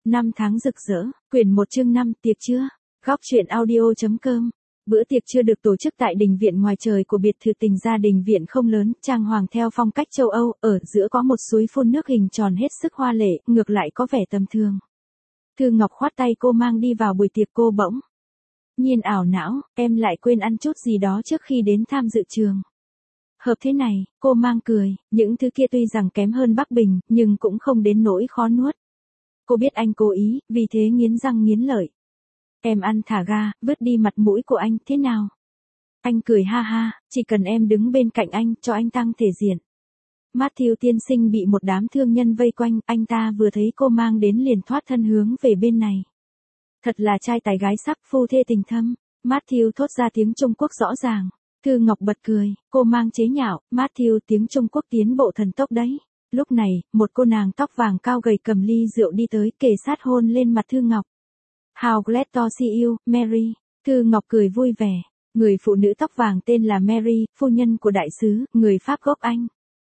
Năm tháng rực rỡ, quyển 1 chương 5, tiệc trưa. Góc truyện audio.com. Bữa tiệc trưa được tổ chức tại đình viện ngoài trời của biệt thự tình gia đình viện không lớn, trang hoàng theo phong cách châu Âu, ở giữa có một suối phun nước hình tròn hết sức hoa lệ, ngược lại có vẻ tầm thường. Thư Ngọc khoát tay cô mang đi vào buổi tiệc cô bỗng nhiên ảo não, em lại quên ăn chút gì đó trước khi đến tham dự trường. Hợp thế này, cô mang cười, những thứ kia tuy rằng kém hơn Bắc Bình, nhưng cũng không đến nỗi khó nuốt. Cô biết anh cố ý, vì thế nghiến răng nghiến lợi. Em ăn thả ga, vứt đi mặt mũi của anh, thế nào? Anh cười ha ha, chỉ cần em đứng bên cạnh anh, cho anh tăng thể diện. Matthew tiên sinh bị một đám thương nhân vây quanh, anh ta vừa thấy cô mang đến liền thoát thân hướng về bên này. Thật là trai tài gái sắc, phu thê tình thâm. Matthew thốt ra tiếng Trung Quốc rõ ràng. Thư Ngọc bật cười, cô mang chế nhạo, Matthew tiếng Trung Quốc tiến bộ thần tốc đấy. Lúc này, một cô nàng tóc vàng cao gầy cầm ly rượu đi tới, kề sát hôn lên mặt Thư Ngọc. How glad to see you, Mary. Thư Ngọc cười vui vẻ. Người phụ nữ tóc vàng tên là Mary, phu nhân của đại sứ, người Pháp gốc Anh.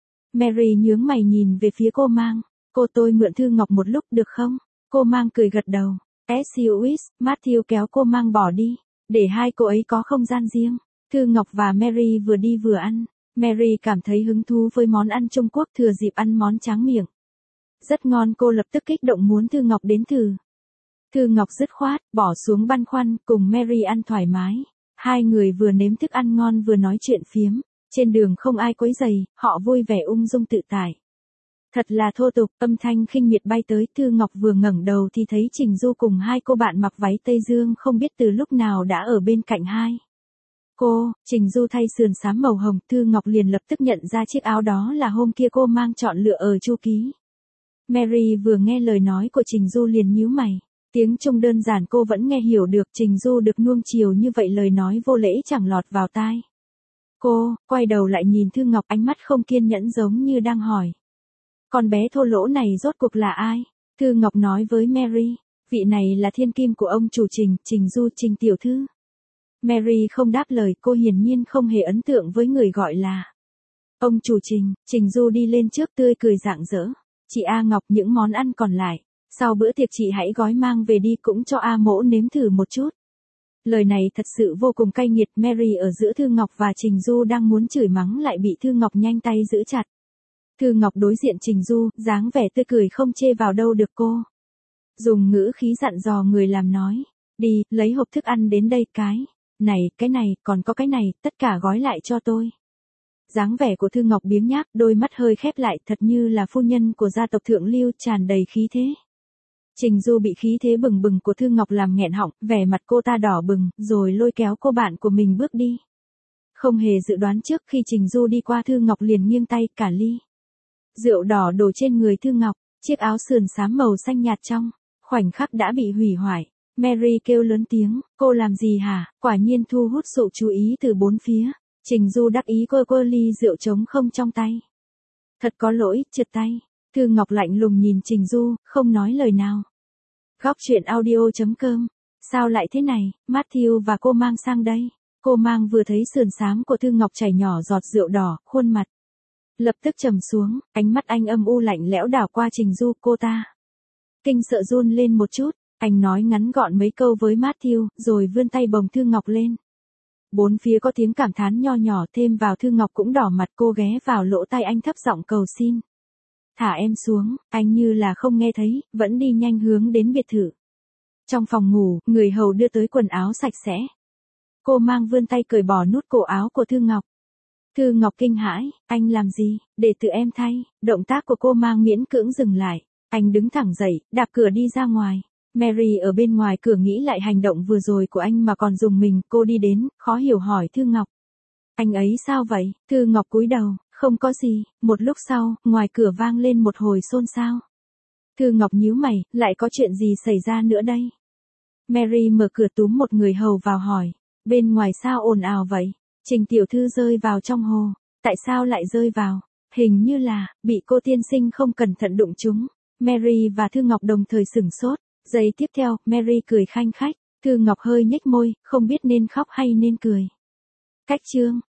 Mary nhướng mày nhìn về phía cô mang. Cô tôi mượn Thư Ngọc một lúc được không? Cô mang cười gật đầu. As you wish, Matthew kéo cô mang bỏ đi, để hai cô ấy có không gian riêng. Thư Ngọc và Mary vừa đi vừa ăn. Mary cảm thấy hứng thú với món ăn Trung Quốc, thừa dịp ăn món tráng miệng. Rất ngon, cô lập tức kích động muốn Thư Ngọc đến thử. Thư Ngọc dứt khoát, bỏ xuống băn khoăn, cùng Mary ăn thoải mái. Hai người vừa nếm thức ăn ngon vừa nói chuyện phiếm. Trên đường không ai quấy rầy, họ vui vẻ ung dung tự tại. Thật là thô tục, âm thanh khinh miệt bay tới, Thư Ngọc vừa ngẩng đầu thì thấy Trình Du cùng hai cô bạn mặc váy Tây Dương không biết từ lúc nào đã ở bên cạnh hai cô. Trình Du thay sườn xám màu hồng, Thư Ngọc liền lập tức nhận ra chiếc áo đó là hôm kia cô mang chọn lựa ở Chu Ký. Mary vừa nghe lời nói của Trình Du liền nhíu mày. Tiếng Trung đơn giản cô vẫn nghe hiểu được, Trình Du được nuông chiều như vậy lời nói vô lễ chẳng lọt vào tai. Cô, quay đầu lại nhìn Thư Ngọc, ánh mắt không kiên nhẫn giống như đang hỏi. Con bé thô lỗ này rốt cuộc là ai? Thư Ngọc nói với Mary, vị này là thiên kim của ông chủ Trình, Trình Du, Trình tiểu thư. Mary không đáp lời, cô hiển nhiên không hề ấn tượng với người gọi là ông chủ Trình. Trình Du đi lên trước tươi cười rạng rỡ. Chị A Ngọc, những món ăn còn lại, sau bữa tiệc chị hãy gói mang về đi, cũng cho A Mỗ nếm thử một chút. Lời này thật sự vô cùng cay nghiệt. Mary ở giữa Thư Ngọc và Trình Du đang muốn chửi mắng lại bị Thư Ngọc nhanh tay giữ chặt. Thư Ngọc đối diện Trình Du, dáng vẻ tươi cười không chê vào đâu được cô. Dùng ngữ khí dặn dò người làm nói. Đi, lấy hộp thức ăn đến đây, cái này, còn có cái này, tất cả gói lại cho tôi. Dáng vẻ của Thư Ngọc biếng nhác, đôi mắt hơi khép lại, thật như là phu nhân của gia tộc thượng lưu, tràn đầy khí thế. Trình Du bị khí thế bừng bừng của Thư Ngọc làm nghẹn họng, vẻ mặt cô ta đỏ bừng, rồi lôi kéo cô bạn của mình bước đi. Không hề dự đoán trước, khi Trình Du đi qua Thư Ngọc liền nghiêng tay, cả ly rượu đỏ đổ trên người Thư Ngọc, chiếc áo sườn xám màu xanh nhạt trong khoảnh khắc đã bị hủy hoại. Mary kêu lớn tiếng, cô làm gì hả? Quả nhiên thu hút sự chú ý từ bốn phía. Trình Du đắc ý quơ ly rượu trống không trong tay. Thật có lỗi, trượt tay. Thư Ngọc lạnh lùng nhìn Trình Du, không nói lời nào. Góc truyện audio.com. Sao lại thế này, Matthew và cô mang sang đây. Cô mang vừa thấy sườn xám của Thư Ngọc chảy nhỏ giọt rượu đỏ, khuôn mặt lập tức trầm xuống, ánh mắt anh âm u lạnh lẽo đảo qua Trình Du. Cô ta kinh sợ run lên một chút. Anh nói ngắn gọn mấy câu với Matthew, rồi vươn tay bồng Thư Ngọc lên. Bốn phía có tiếng cảm thán nho nhỏ, thêm vào Thư Ngọc cũng đỏ mặt. Cô ghé vào lỗ tai anh thấp giọng cầu xin. Thả em xuống. Anh như là không nghe thấy, vẫn đi nhanh hướng đến biệt thự. Trong phòng ngủ, người hầu đưa tới quần áo sạch sẽ. Cô mang vươn tay cởi bỏ nút cổ áo của Thư Ngọc. Thư Ngọc kinh hãi, anh làm gì, để tự em thay. Động tác của cô mang miễn cưỡng dừng lại. Anh đứng thẳng dậy, đạp cửa đi ra ngoài. Mary ở bên ngoài cửa nghĩ lại hành động vừa rồi của anh mà còn dùng mình. Cô đi đến, khó hiểu hỏi Thư Ngọc. Anh ấy sao vậy? Thư Ngọc cúi đầu, không có gì. Một lúc sau, ngoài cửa vang lên một hồi xôn xao. Thư Ngọc nhíu mày, lại có chuyện gì xảy ra nữa đây? Mary mở cửa túm một người hầu vào hỏi. Bên ngoài sao ồn ào vậy? Trình tiểu thư rơi vào trong hồ. Tại sao lại rơi vào? Hình như là, bị cô tiên sinh không cẩn thận đụng chúng. Mary và Thư Ngọc đồng thời sửng sốt. Giây tiếp theo, Mary cười khanh khách. Thư Ngọc hơi nhếch môi, không biết nên khóc hay nên cười. Cách chương.